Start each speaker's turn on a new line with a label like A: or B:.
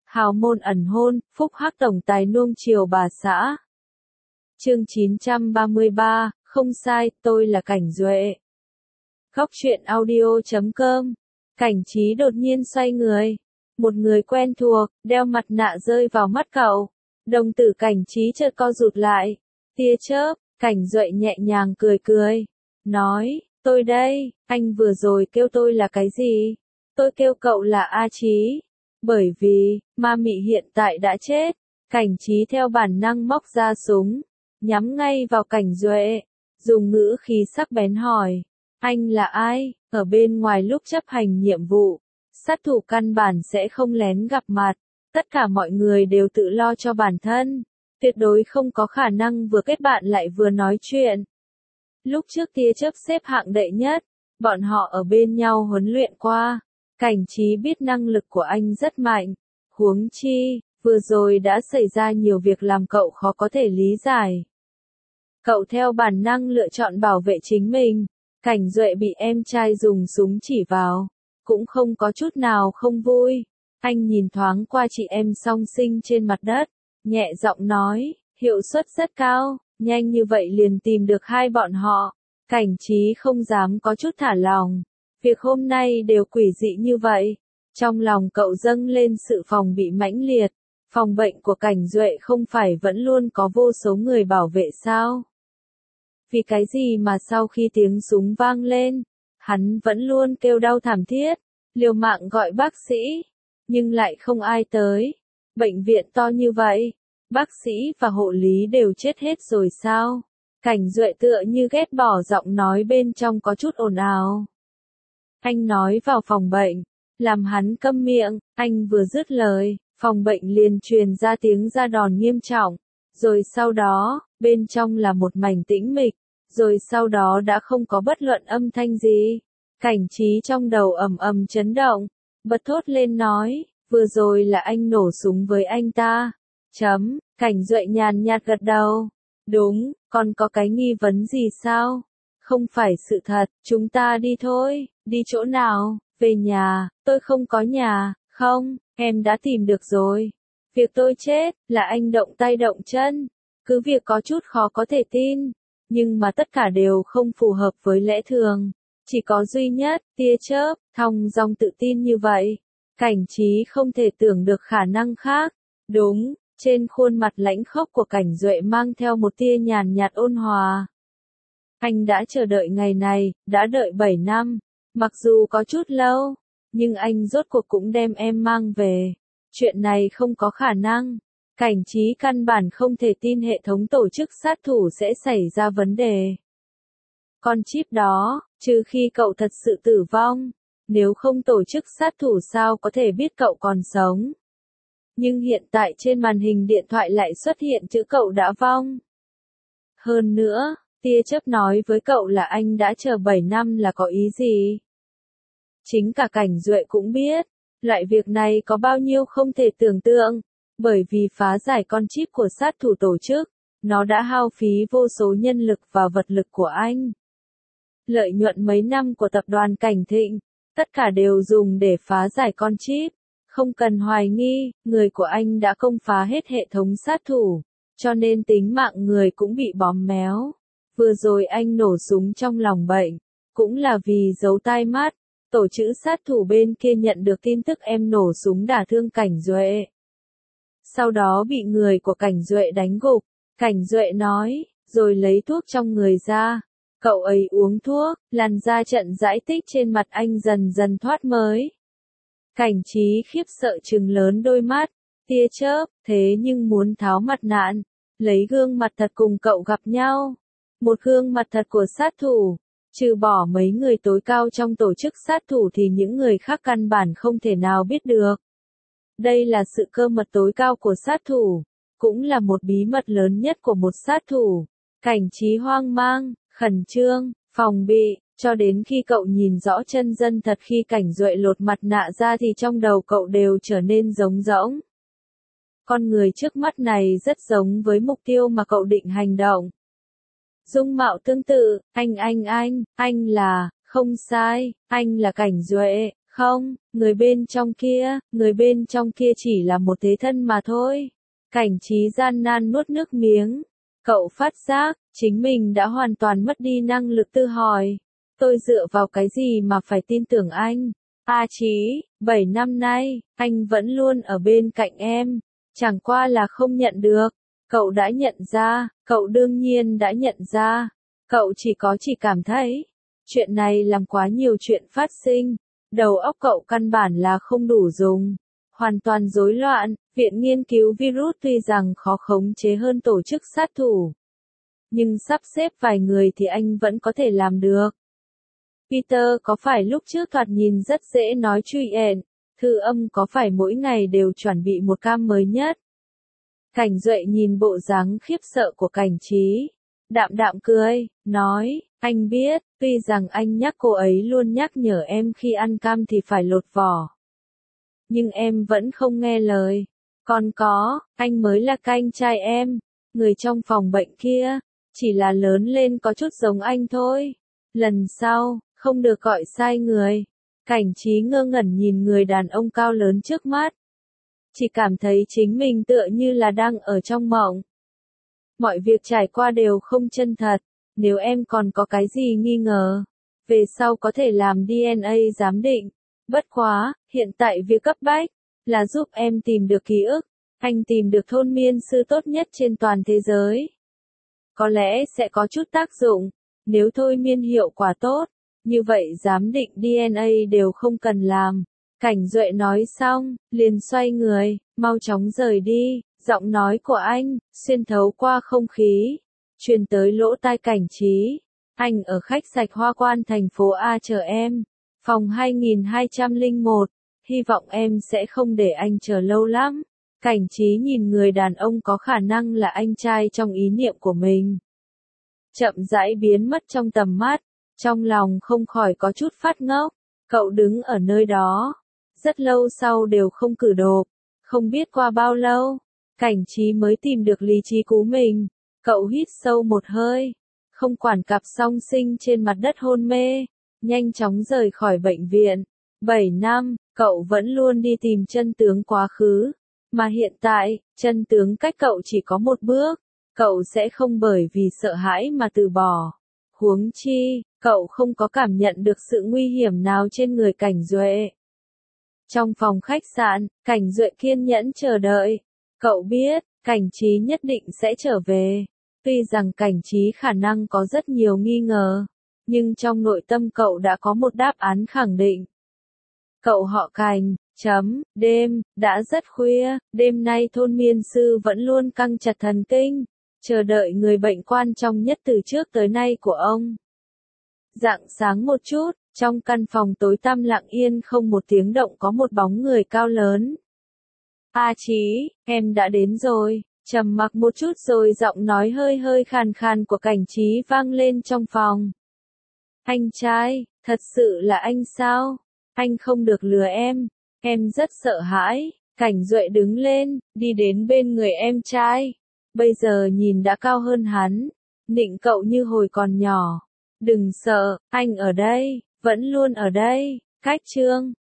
A: hào môn ẩn hôn, phúc hắc tổng tài nuông chiều bà xã. Chương 933, không sai, tôi là Cảnh Duệ. Góc truyện audio.com. Cảnh Trí đột nhiên xoay người. Một người quen thuộc, đeo mặt nạ rơi vào mắt cậu. Đồng tử Cảnh Trí chợt co rụt lại. Tia chớp, Cảnh Duệ nhẹ nhàng cười cười. Nói, tôi đây, anh vừa rồi kêu tôi là cái gì? Tôi kêu cậu là A Trí. Bởi vì, ma mị hiện tại đã chết. Cảnh Trí theo bản năng móc ra súng, nhắm ngay vào Cảnh Duệ, dùng ngữ khí sắc bén hỏi. Anh là ai? Ở bên ngoài lúc chấp hành nhiệm vụ, sát thủ căn bản sẽ không lén gặp mặt. Tất cả mọi người đều tự lo cho bản thân. Tuyệt đối không có khả năng vừa kết bạn lại vừa nói chuyện. Lúc trước tia chớp xếp hạng đệ nhất, bọn họ ở bên nhau huấn luyện qua. Cảnh Trí biết năng lực của anh rất mạnh. Huống chi, vừa rồi đã xảy ra nhiều việc làm cậu khó có thể lý giải. Cậu theo bản năng lựa chọn bảo vệ chính mình. Cảnh Duệ bị em trai dùng súng chỉ vào, cũng không có chút nào không vui. Anh nhìn thoáng qua chị em song sinh trên mặt đất, nhẹ giọng nói, hiệu suất rất cao, nhanh như vậy liền tìm được hai bọn họ. Cảnh Trí không dám có chút thả lòng. Việc hôm nay đều quỷ dị như vậy. Trong lòng cậu dâng lên sự phòng bị mãnh liệt. Phòng bệnh của Cảnh Duệ không phải vẫn luôn có vô số người bảo vệ sao? Vì cái gì mà sau khi tiếng súng vang lên, hắn vẫn luôn kêu đau thảm thiết, liều mạng gọi bác sĩ, nhưng lại không ai tới. Bệnh viện to như vậy, bác sĩ và hộ lý đều chết hết rồi sao? Cảnh Duệ tựa như ghét bỏ giọng nói bên trong có chút ồn ào. Anh nói vào phòng bệnh, làm hắn câm miệng. Anh vừa dứt lời, phòng bệnh liền truyền ra tiếng ra đòn nghiêm trọng. Rồi sau đó, bên trong là một mảnh tĩnh mịch. Rồi sau đó đã không có bất luận âm thanh gì. Cảnh Trí trong đầu ầm ầm chấn động, bật thốt lên nói, vừa rồi là anh nổ súng với anh ta. Cảnh Duệ nhàn nhạt gật đầu. Đúng, còn có cái nghi vấn gì sao? Không phải sự thật, chúng ta đi thôi. Đi chỗ nào? Về nhà. Tôi không có nhà. Không, em đã tìm được rồi. Việc tôi chết, là anh động tay động chân. Cứ việc có chút khó có thể tin, nhưng mà tất cả đều không phù hợp với lẽ thường. Chỉ có duy nhất, tia chớp, thong dong tự tin như vậy. Cảnh Trí không thể tưởng được khả năng khác. Đúng, trên khuôn mặt lãnh khốc của Cảnh Duệ mang theo một tia nhàn nhạt ôn hòa. Anh đã chờ đợi ngày này, đã đợi 7 năm. Mặc dù có chút lâu, nhưng anh rốt cuộc cũng đem em mang về. Chuyện này không có khả năng. Cảnh Trí căn bản không thể tin hệ thống tổ chức sát thủ sẽ xảy ra vấn đề. Con chip đó, trừ khi cậu thật sự tử vong, nếu không tổ chức sát thủ sao có thể biết cậu còn sống. Nhưng hiện tại trên màn hình điện thoại lại xuất hiện chữ cậu đã vong. Hơn nữa, tia chớp nói với cậu là anh đã chờ 7 năm là có ý gì? Chính cả Cảnh Duệ cũng biết, loại việc này có bao nhiêu không thể tưởng tượng. Bởi vì phá giải con chip của sát thủ tổ chức, nó đã hao phí vô số nhân lực và vật lực của anh. Lợi nhuận mấy năm của tập đoàn Cảnh Thịnh, tất cả đều dùng để phá giải con chip. Không cần hoài nghi, người của anh đã công phá hết hệ thống sát thủ, cho nên tính mạng người cũng bị bóp méo. Vừa rồi anh nổ súng trong lòng bệnh, cũng là vì giấu tai mắt. Tổ chữ sát thủ bên kia nhận được tin tức em nổ súng đả thương Cảnh Duệ. Sau đó bị người của Cảnh Duệ đánh gục. Cảnh Duệ nói, rồi lấy thuốc trong người ra. Cậu ấy uống thuốc, làn da trận giải tích trên mặt anh dần dần thoát mới. Cảnh Trí khiếp sợ trừng lớn đôi mắt. Tia chớp, thế nhưng muốn tháo mặt nạ, lấy gương mặt thật cùng cậu gặp nhau. Một gương mặt thật của sát thủ. Trừ bỏ mấy người tối cao trong tổ chức sát thủ thì những người khác căn bản không thể nào biết được. Đây là sự cơ mật tối cao của sát thủ, cũng là một bí mật lớn nhất của một sát thủ. Cảnh Trí hoang mang, khẩn trương, phòng bị, cho đến khi cậu nhìn rõ chân dân thật khi Cảnh Duệ lột mặt nạ ra thì trong đầu cậu đều trở nên trống rỗng. Con người trước mắt này rất giống với mục tiêu mà cậu định hành động. Dung mạo tương tự, anh là, không sai, anh là Cảnh Duệ, Không, người bên trong kia chỉ là một thế thân mà thôi. Cảnh Trí gian nan nuốt nước miếng. Cậu phát giác, chính mình đã hoàn toàn mất đi năng lực tự hỏi. Tôi dựa vào cái gì mà phải tin tưởng anh? A Chí, 7 năm nay, anh vẫn luôn ở bên cạnh em. Chẳng qua là không nhận được. Cậu đã nhận ra, cậu đương nhiên đã nhận ra. Cậu chỉ cảm thấy, chuyện này làm quá nhiều chuyện phát sinh. Đầu óc cậu căn bản là không đủ dùng. Hoàn toàn rối loạn, Viện Nghiên cứu Virus tuy rằng khó khống chế hơn tổ chức sát thủ. Nhưng sắp xếp vài người thì anh vẫn có thể làm được. Peter có phải lúc trước thoạt nhìn rất dễ nói chuyện, thư âm có phải mỗi ngày đều chuẩn bị một cam mới nhất. Cảnh Duệ nhìn bộ dáng khiếp sợ của Cảnh Trí. Đạm đạm cười, nói, anh biết, tuy rằng anh nhắc cô ấy luôn nhắc nhở em khi ăn cam thì phải lột vỏ. Nhưng em vẫn không nghe lời. Còn có, anh mới là canh trai em, người trong phòng bệnh kia, chỉ là lớn lên có chút giống anh thôi. Lần sau, không được gọi sai người. Cảnh Trí ngơ ngẩn nhìn người đàn ông cao lớn trước mắt. Chỉ cảm thấy chính mình tựa như là đang ở trong mộng. Mọi việc trải qua đều không chân thật. Nếu em còn có cái gì nghi ngờ, về sau có thể làm DNA giám định. Bất quá, hiện tại việc cấp bách là giúp em tìm được ký ức. Anh tìm được thôn miên sư tốt nhất trên toàn thế giới. Có lẽ sẽ có chút tác dụng. Nếu thôi miên hiệu quả tốt, như vậy giám định DNA đều không cần làm. Cảnh Duệ nói xong, liền xoay người, mau chóng rời đi. Giọng nói của anh, xuyên thấu qua không khí, truyền tới lỗ tai Cảnh Trí. Anh ở khách sạch Hoa Quan thành phố A chờ em. Phòng 2201. Hy vọng em sẽ không để anh chờ lâu lắm. Cảnh Trí nhìn người đàn ông có khả năng là anh trai trong ý niệm của mình. Chậm rãi biến mất trong tầm mắt. Trong lòng không khỏi có chút phát ngốc. Cậu đứng ở nơi đó. Rất lâu sau đều không cử động. Không biết qua bao lâu, Cảnh Trí mới tìm được lý trí của mình. Cậu hít sâu một hơi. Không quản cặp song sinh trên mặt đất hôn mê. Nhanh chóng rời khỏi bệnh viện. 7 năm, cậu vẫn luôn đi tìm chân tướng quá khứ. Mà hiện tại, chân tướng cách cậu chỉ có một bước. Cậu sẽ không bởi vì sợ hãi mà từ bỏ. Huống chi, cậu không có cảm nhận được sự nguy hiểm nào trên người Cảnh Duệ. Trong phòng khách sạn, Cảnh Duệ kiên nhẫn chờ đợi. Cậu biết, Cảnh Trí nhất định sẽ trở về. Tuy rằng Cảnh Trí khả năng có rất nhiều nghi ngờ, nhưng trong nội tâm cậu đã có một đáp án khẳng định. Cậu họ Cảnh, đêm, đã rất khuya, đêm nay thôn miên sư vẫn luôn căng chặt thần kinh, chờ đợi người bệnh quan trọng nhất từ trước tới nay của ông. Rạng sáng một chút, trong căn phòng tối tăm lặng yên không một tiếng động có một bóng người cao lớn. A Chí, em đã đến rồi. Trầm mặc một chút rồi giọng nói hơi hơi khàn khàn của Cảnh Trí vang lên trong phòng. Anh trai, thật sự là anh sao? Anh không được lừa em rất sợ hãi. Cảnh Duệ đứng lên, đi đến bên người em trai. Bây giờ nhìn đã cao hơn hắn, nịnh cậu như hồi còn nhỏ. Đừng sợ, anh ở đây, vẫn luôn ở đây. Cách chương